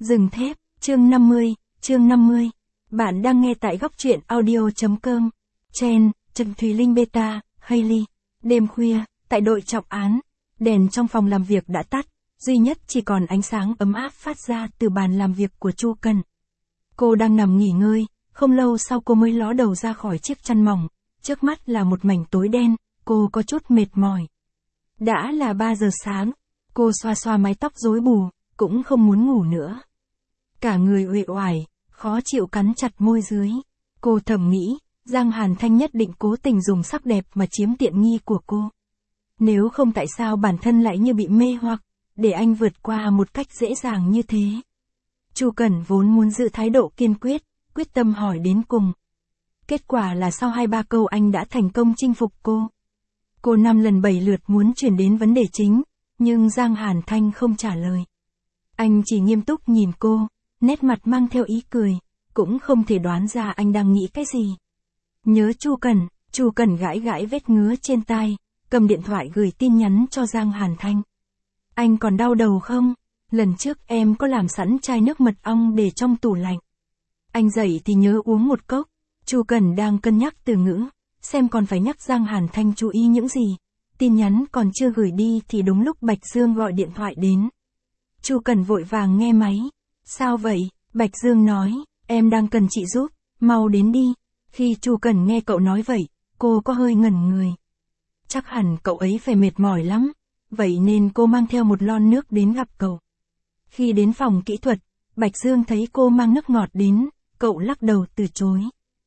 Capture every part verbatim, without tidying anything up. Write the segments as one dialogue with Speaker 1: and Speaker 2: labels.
Speaker 1: Rừng thép, chương năm mươi, chương năm mươi. Bạn đang nghe tại góc truyện audio.com. Chen, Trần Thùy Linh Beta, Hailey. Đêm khuya, tại đội trọng án, đèn trong phòng làm việc đã tắt, duy nhất chỉ còn ánh sáng ấm áp phát ra từ bàn làm việc của Chu Cần. Cô đang nằm nghỉ ngơi, không lâu sau cô mới ló đầu ra khỏi chiếc chăn mỏng, trước mắt là một mảnh tối đen, cô có chút mệt mỏi. Đã là ba giờ sáng, cô xoa xoa mái tóc rối bù, cũng không muốn ngủ nữa. Cả người uể oải, khó chịu cắn chặt môi dưới. Cô thầm nghĩ, Giang Hàn Thanh nhất định cố tình dùng sắc đẹp mà chiếm tiện nghi của cô. Nếu không tại sao bản thân lại như bị mê hoặc, để anh vượt qua một cách dễ dàng như thế. Chu Cẩn vốn muốn giữ thái độ kiên quyết, quyết tâm hỏi đến cùng. Kết quả là sau hai ba câu anh đã thành công chinh phục cô. Cô năm lần bảy lượt muốn chuyển đến vấn đề chính, nhưng Giang Hàn Thanh không trả lời. Anh chỉ nghiêm túc nhìn cô, nét mặt mang theo ý cười, cũng không thể đoán ra anh đang nghĩ cái gì. Nhớ Chu Cẩn, Chu Cẩn gãi gãi vết ngứa trên tai, cầm điện thoại gửi tin nhắn cho Giang Hàn Thanh. Anh còn đau đầu không? Lần trước em có làm sẵn chai nước mật ong để trong tủ lạnh. Anh dậy thì nhớ uống một cốc. Chu Cẩn đang cân nhắc từ ngữ, xem còn phải nhắc Giang Hàn Thanh chú ý những gì. Tin nhắn còn chưa gửi đi thì đúng lúc Bạch Dương gọi điện thoại đến. Chu Cẩn vội vàng nghe máy. Sao vậy? Bạch Dương nói, em đang cần chị giúp, mau đến đi. Khi Chu Cẩn nghe cậu nói vậy, cô có hơi ngẩn người. Chắc hẳn cậu ấy phải mệt mỏi lắm, vậy nên cô mang theo một lon nước đến gặp cậu. Khi đến phòng kỹ thuật, Bạch Dương thấy cô mang nước ngọt đến, cậu lắc đầu từ chối.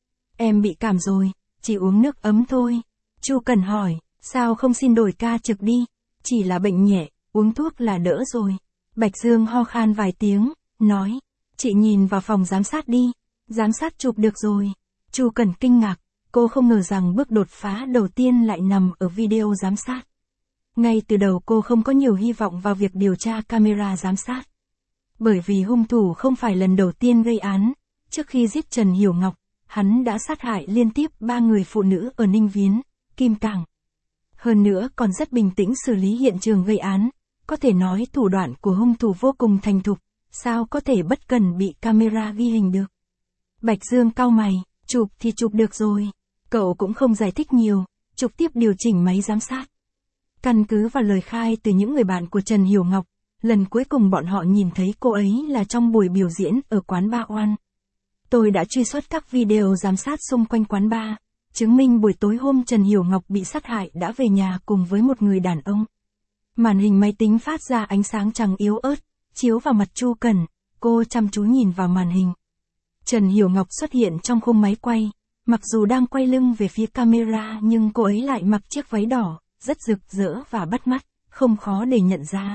Speaker 1: Em bị cảm rồi, chỉ uống nước ấm thôi. Chu Cẩn hỏi, sao không xin đổi ca trực đi, chỉ là bệnh nhẹ, uống thuốc là đỡ rồi. Bạch Dương ho khan vài tiếng, nói, chị nhìn vào phòng giám sát đi, giám sát chụp được rồi. Chu Cẩn kinh ngạc, cô không ngờ rằng bước đột phá đầu tiên lại nằm ở video giám sát. Ngay từ đầu cô không có nhiều hy vọng vào việc điều tra camera giám sát. Bởi vì hung thủ không phải lần đầu tiên gây án, trước khi giết Trần Hiểu Ngọc, hắn đã sát hại liên tiếp ba người phụ nữ ở Ninh Viến, Kim Cảng. Hơn nữa còn rất bình tĩnh xử lý hiện trường gây án, có thể nói thủ đoạn của hung thủ vô cùng thành thục, sao có thể bất cần bị camera ghi hình được. Bạch Dương cau mày, chụp thì chụp được rồi, cậu cũng không giải thích nhiều, trực tiếp điều chỉnh máy giám sát. Căn cứ vào lời khai từ những người bạn của Trần Hiểu Ngọc, lần cuối cùng bọn họ nhìn thấy cô ấy là trong buổi biểu diễn ở quán Ba Oan. Tôi đã truy xuất các video giám sát xung quanh quán bar, chứng minh buổi tối hôm Trần Hiểu Ngọc bị sát hại đã về nhà cùng với một người đàn ông. Màn hình máy tính phát ra ánh sáng trắng yếu ớt, chiếu vào mặt Chu Cẩn, cô chăm chú nhìn vào màn hình. Trần Hiểu Ngọc xuất hiện trong khung máy quay, mặc dù đang quay lưng về phía camera nhưng cô ấy lại mặc chiếc váy đỏ, rất rực rỡ và bắt mắt, không khó để nhận ra.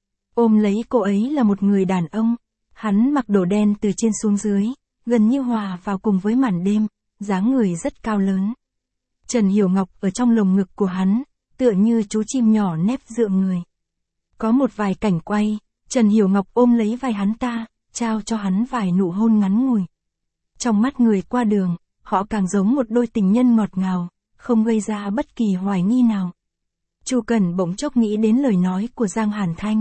Speaker 1: Ôm lấy cô ấy là một người đàn ông, hắn mặc đồ đen từ trên xuống dưới, gần như hòa vào cùng với màn đêm, dáng người rất cao lớn. Trần Hiểu Ngọc ở trong lồng ngực của hắn, tựa như chú chim nhỏ nép dựa người. Có một vài cảnh quay, Trần Hiểu Ngọc ôm lấy vai hắn ta, trao cho hắn vài nụ hôn ngắn ngủi. Trong mắt người qua đường, họ càng giống một đôi tình nhân ngọt ngào, không gây ra bất kỳ hoài nghi nào. Chu Cẩn bỗng chốc nghĩ đến lời nói của Giang Hàn Thanh.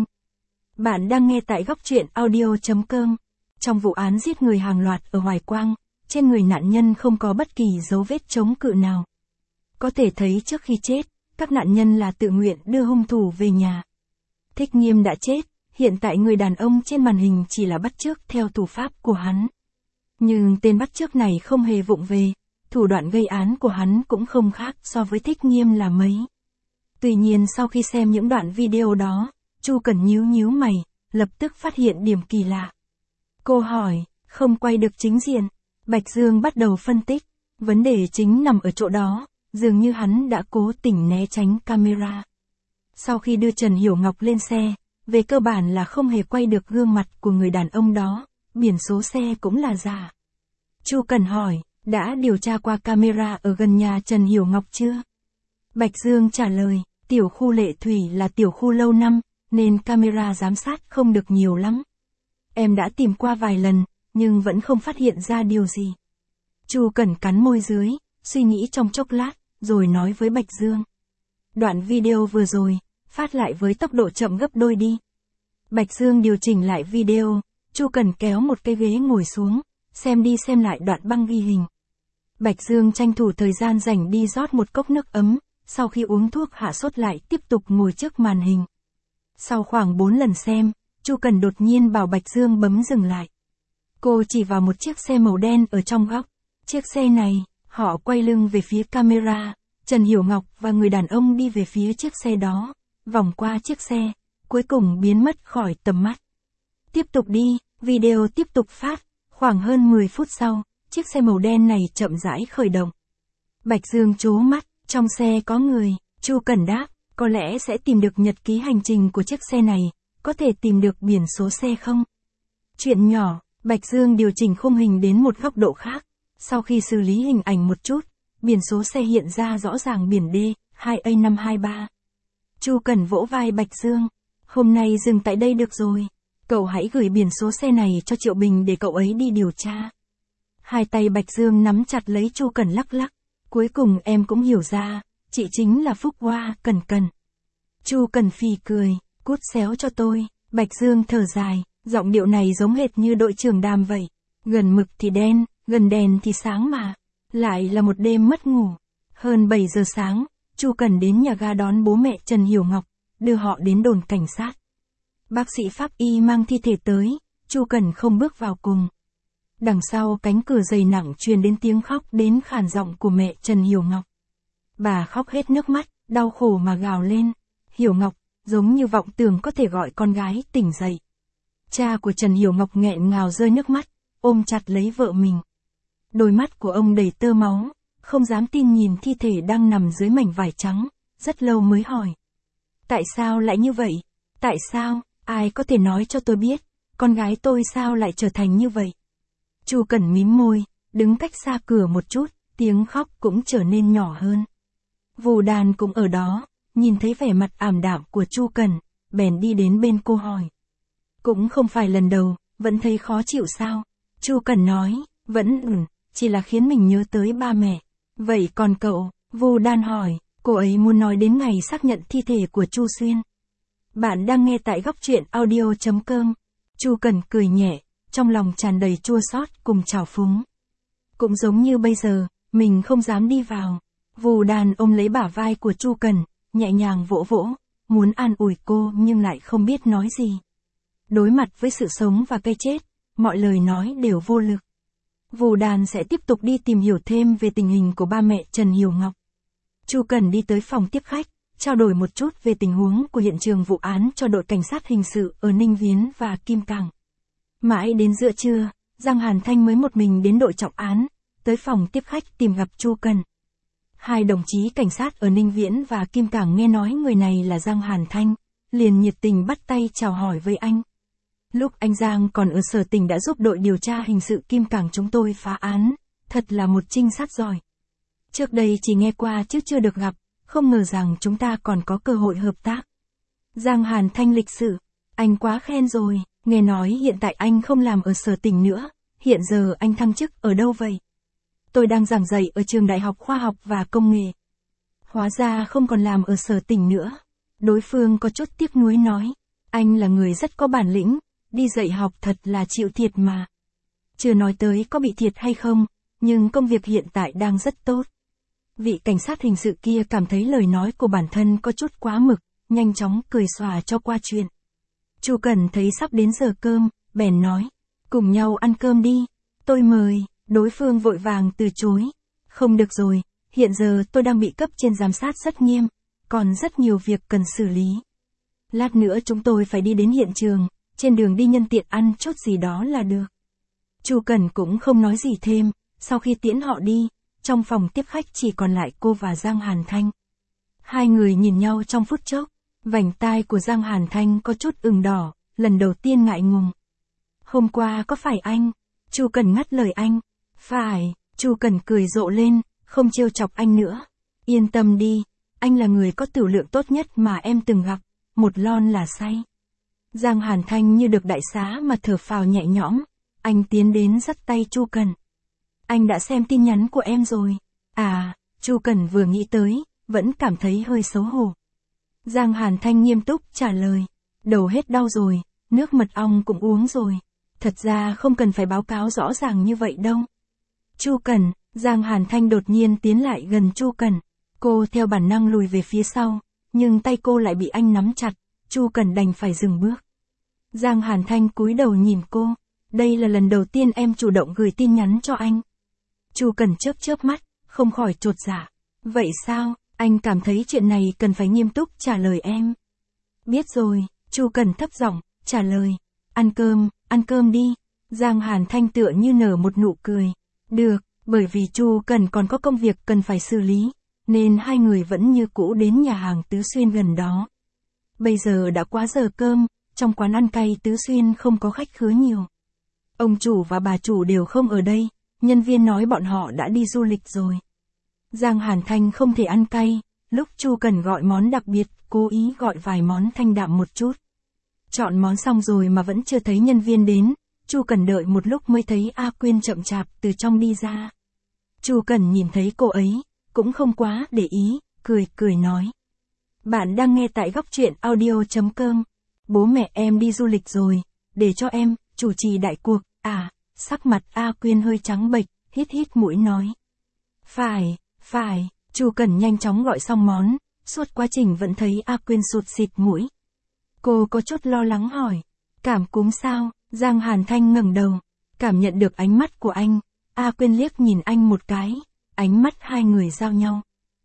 Speaker 1: Bạn đang nghe tại góc truyện audio.com. Trong vụ án giết người hàng loạt ở Hoài Quang, trên người nạn nhân không có bất kỳ dấu vết chống cự nào. Có thể thấy trước khi chết, các nạn nhân là tự nguyện đưa hung thủ về nhà. Thích Nghiêm đã chết, hiện tại người đàn ông trên màn hình chỉ là bắt chước theo thủ pháp của hắn. Nhưng tên bắt chước này không hề vụng về, thủ đoạn gây án của hắn cũng không khác so với Thích Nghiêm là mấy. Tuy nhiên sau khi xem những đoạn video đó, Chu Cẩn nhíu nhíu mày, lập tức phát hiện điểm kỳ lạ. Cô hỏi, không quay được chính diện. Bạch Dương bắt đầu phân tích, vấn đề chính nằm ở chỗ đó, dường như hắn đã cố tình né tránh camera. Sau khi đưa Trần Hiểu Ngọc lên xe, về cơ bản là không hề quay được gương mặt của người đàn ông đó, biển số xe cũng là giả. Chu Cẩn hỏi, đã điều tra qua camera ở gần nhà Trần Hiểu Ngọc chưa? Bạch Dương trả lời, tiểu khu Lệ Thủy là tiểu khu lâu năm, nên camera giám sát không được nhiều lắm. Em đã tìm qua vài lần, nhưng vẫn không phát hiện ra điều gì. Chu Cẩn cắn môi dưới, suy nghĩ trong chốc lát, rồi nói với Bạch Dương. Đoạn video vừa rồi, phát lại với tốc độ chậm gấp đôi đi. Bạch Dương điều chỉnh lại video, Chu Cẩn kéo một cái ghế ngồi xuống, xem đi xem lại đoạn băng ghi hình. Bạch Dương tranh thủ thời gian rảnh đi rót một cốc nước ấm, sau khi uống thuốc hạ sốt lại tiếp tục ngồi trước màn hình. Sau khoảng bốn lần xem, Chu Cẩn đột nhiên bảo Bạch Dương bấm dừng lại. Cô chỉ vào một chiếc xe màu đen ở trong góc. Chiếc xe này, họ quay lưng về phía camera, Trần Hiểu Ngọc và người đàn ông đi về phía chiếc xe đó, vòng qua chiếc xe, cuối cùng biến mất khỏi tầm mắt. Tiếp tục đi, video tiếp tục phát, khoảng hơn mười phút sau, chiếc xe màu đen này chậm rãi khởi động. Bạch Dương trố mắt, trong xe có người, Chu Cẩn đáp, có lẽ sẽ tìm được nhật ký hành trình của chiếc xe này, có thể tìm được biển số xe không? Chuyện nhỏ, Bạch Dương điều chỉnh khung hình đến một góc độ khác, sau khi xử lý hình ảnh một chút, biển số xe hiện ra rõ ràng biển D, hai A năm hai ba. Chu Cẩn vỗ vai Bạch Dương, hôm nay dừng tại đây được rồi, cậu hãy gửi biển số xe này cho Triệu Bình để cậu ấy đi điều tra. Hai tay Bạch Dương nắm chặt lấy Chu Cẩn lắc lắc, cuối cùng em cũng hiểu ra, chị chính là Phúc Hoa Cẩn Cẩn. Chu Cẩn phì cười, cút xéo cho tôi, Bạch Dương thở dài, giọng điệu này giống hệt như đội trưởng Đàm vậy, gần mực thì đen, gần đèn thì sáng mà, lại là một đêm mất ngủ. Hơn bảy giờ sáng, Chu Cẩn đến nhà ga đón bố mẹ Trần Hiểu Ngọc, đưa họ đến đồn cảnh sát. Bác sĩ pháp y mang thi thể tới, Chu Cẩn không bước vào cùng. Đằng sau cánh cửa dày nặng truyền đến tiếng khóc đến khàn giọng của mẹ Trần Hiểu Ngọc. Bà khóc hết nước mắt, đau khổ mà gào lên. Hiểu Ngọc, giống như vọng tưởng có thể gọi con gái tỉnh dậy. Cha của Trần Hiểu Ngọc nghẹn ngào rơi nước mắt, ôm chặt lấy vợ mình. Đôi mắt của ông đầy tơ máu, không dám tin nhìn thi thể đang nằm dưới mảnh vải trắng, rất lâu mới hỏi. Tại sao lại như vậy? Tại sao, ai có thể nói cho tôi biết, con gái tôi sao lại trở thành như vậy? Chu Cẩn mím môi, đứng cách xa cửa một chút, tiếng khóc cũng trở nên nhỏ hơn. Vù Đàn cũng ở đó, nhìn thấy vẻ mặt ảm đạm của Chu Cẩn, bèn đi đến bên cô hỏi. Cũng không phải lần đầu, vẫn thấy khó chịu sao? Chu Cẩn nói, vẫn ừ, chỉ là khiến mình nhớ tới ba mẹ. Vậy còn cậu? Vù Đàn hỏi, cô ấy muốn nói đến ngày xác nhận thi thể của Chu Xuyên. Bạn đang nghe tại góc truyện audio chấm com. Chu Cẩn cười nhẹ, trong lòng tràn đầy chua xót cùng trào phúng. Cũng giống như bây giờ, mình không dám đi vào. Vù Đàn ôm lấy bả vai của Chu Cẩn, nhẹ nhàng vỗ vỗ, muốn an ủi cô nhưng lại không biết nói gì. Đối mặt với sự sống và cái chết, mọi lời nói đều vô lực. Vù Đàn sẽ tiếp tục đi tìm hiểu thêm về tình hình của ba mẹ Trần Hiểu Ngọc. Chu Cẩn đi tới phòng tiếp khách, trao đổi một chút về tình huống của hiện trường vụ án cho đội cảnh sát hình sự ở Ninh Viễn và Kim Cảng. Mãi đến giữa trưa, Giang Hàn Thanh mới một mình đến đội trọng án, tới phòng tiếp khách tìm gặp Chu Cẩn. Hai đồng chí cảnh sát ở Ninh Viễn và Kim Cảng nghe nói người này là Giang Hàn Thanh, liền nhiệt tình bắt tay chào hỏi với anh. Lúc anh Giang còn ở sở tỉnh đã giúp đội điều tra hình sự Kim Cảng chúng tôi phá án, thật là một trinh sát giỏi. Trước đây chỉ nghe qua chứ chưa được gặp, không ngờ rằng chúng ta còn có cơ hội hợp tác. Giang Hàn Thanh lịch sự, anh quá khen rồi, nghe nói hiện tại anh không làm ở sở tỉnh nữa, hiện giờ anh thăng chức ở đâu vậy? Tôi đang giảng dạy ở trường Đại học Khoa học và Công nghệ. Hóa ra không còn làm ở sở tỉnh nữa. Đối phương có chút tiếc nuối nói, anh là người rất có bản lĩnh, đi dạy học thật là chịu thiệt mà. Chưa nói tới có bị thiệt hay không, nhưng công việc hiện tại đang rất tốt. Vị cảnh sát hình sự kia cảm thấy lời nói của bản thân có chút quá mực, nhanh chóng cười xòa cho qua chuyện. Chu Cẩn thấy sắp đến giờ cơm, bèn nói, cùng nhau ăn cơm đi, tôi mời. Đối phương vội vàng từ chối. Không được rồi, hiện giờ tôi đang bị cấp trên giám sát rất nghiêm, còn rất nhiều việc cần xử lý. Lát nữa chúng tôi phải đi đến hiện trường, trên đường đi nhân tiện ăn chút gì đó là được. Chu Cẩn cũng không nói gì thêm, sau khi tiễn họ đi, trong phòng tiếp khách chỉ còn lại cô và Giang Hàn Thanh. Hai người nhìn nhau trong phút chốc, vành tai của Giang Hàn Thanh có chút ửng đỏ, lần đầu tiên ngại ngùng. Hôm qua có phải anh? Chu Cẩn ngắt lời anh. Phải, Chu Cẩn cười rộ lên, không trêu chọc anh nữa. Yên tâm đi, anh là người có tửu lượng tốt nhất mà em từng gặp, một lon là say. Giang Hàn Thanh như được đại xá mà thở phào nhẹ nhõm, anh tiến đến dắt tay Chu Cẩn. Anh đã xem tin nhắn của em rồi. À, Chu Cẩn vừa nghĩ tới, vẫn cảm thấy hơi xấu hổ. Giang Hàn Thanh nghiêm túc trả lời, đầu hết đau rồi, nước mật ong cũng uống rồi. Thật ra không cần phải báo cáo rõ ràng như vậy đâu. Chu Cẩn, Giang Hàn Thanh đột nhiên tiến lại gần Chu Cẩn. Cô theo bản năng lùi về phía sau, nhưng tay cô lại bị anh nắm chặt, Chu Cẩn đành phải dừng bước. Giang Hàn Thanh cúi đầu nhìn cô, đây là lần đầu tiên em chủ động gửi tin nhắn cho anh. Chu Cẩn chớp chớp mắt, không khỏi chột dạ. Vậy sao, anh cảm thấy chuyện này cần phải nghiêm túc trả lời em. Biết rồi, Chu Cẩn thấp giọng trả lời. Ăn cơm, ăn cơm đi. Giang Hàn Thanh tựa như nở một nụ cười. Được, bởi vì Chu Cẩn còn có công việc cần phải xử lý, nên hai người vẫn như cũ đến nhà hàng Tứ Xuyên gần đó. Bây giờ đã quá giờ cơm, trong quán ăn cay Tứ Xuyên không có khách khứa nhiều. Ông chủ và bà chủ đều không ở đây, nhân viên nói bọn họ đã đi du lịch rồi. Giang Hàn Thanh không thể ăn cay, lúc Chu Cẩn gọi món đặc biệt, cố ý gọi vài món thanh đạm một chút. Chọn món xong rồi mà vẫn chưa thấy nhân viên đến, Chu Cẩn đợi một lúc mới thấy A Quyên chậm chạp từ trong đi ra. Chu Cẩn nhìn thấy cô ấy, cũng không quá để ý, cười cười nói. Bạn đang nghe tại góc truyện audio.com. Bố mẹ em đi du lịch rồi, để cho em chủ trì đại cuộc. À, sắc mặt A Quyên hơi trắng bệch, hít hít mũi nói. Phải, phải, Chu Cẩn nhanh chóng gọi xong món, suốt quá trình vẫn thấy A Quyên sụt xịt mũi. Cô có chút lo lắng hỏi, cảm cúm sao? Giang Hàn Thanh ngẩng đầu, cảm nhận được ánh mắt của anh, A Quyên liếc nhìn anh một cái, ánh mắt hai người giao nhau.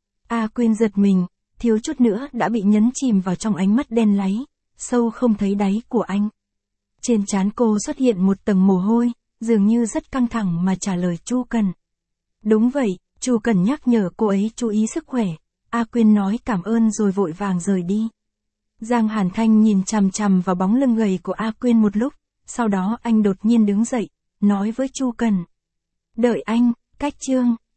Speaker 1: A Quyên giật mình, thiếu chút nữa đã bị nhấn chìm vào trong ánh mắt đen láy, sâu không thấy đáy của anh. Trên trán cô xuất hiện một tầng mồ hôi, dường như rất căng thẳng mà trả lời Chu Cẩn. Đúng vậy, Chu Cẩn nhắc nhở cô ấy chú ý sức khỏe. A Quyên nói cảm ơn rồi vội vàng rời đi. Giang Hàn Thanh nhìn chằm chằm vào bóng lưng gầy của A Quyên một lúc, sau đó anh đột nhiên đứng dậy, nói với Chu Cẩn. Đợi anh, cách chương.